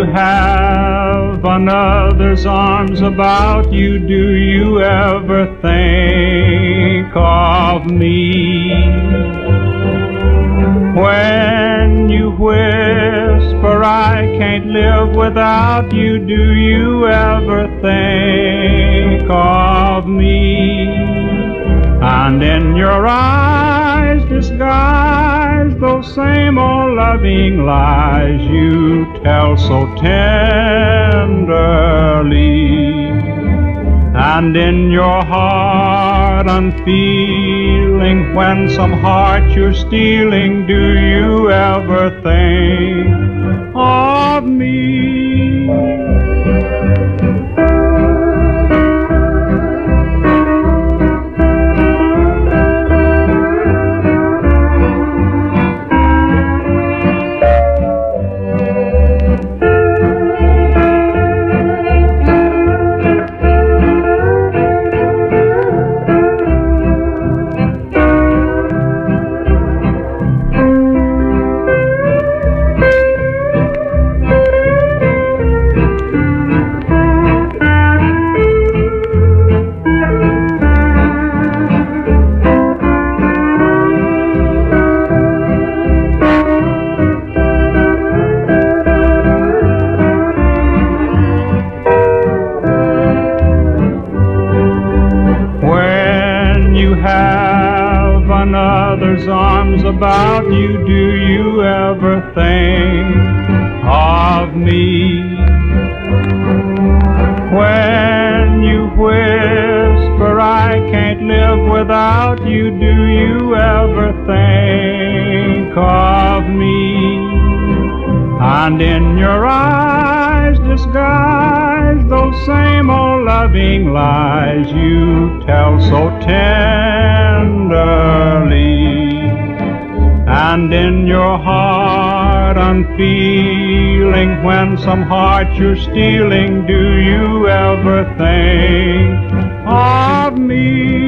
have another's arms about you, do you ever think of me? When you whisper, I can't live without you, do you ever think of me? And in your eyes disguised those same old loving lies you tell so tenderly. And in your heart unfeeling, when some heart you're stealing, do you ever think of me? Have another's arms about you, do you ever think of me? When you whisper, I can't live without you, do you ever think of me? And in your eyes disguised those same old loving lies you tell so tenderly. And in your heart unfeeling, when some heart you're stealing, do you ever think of me?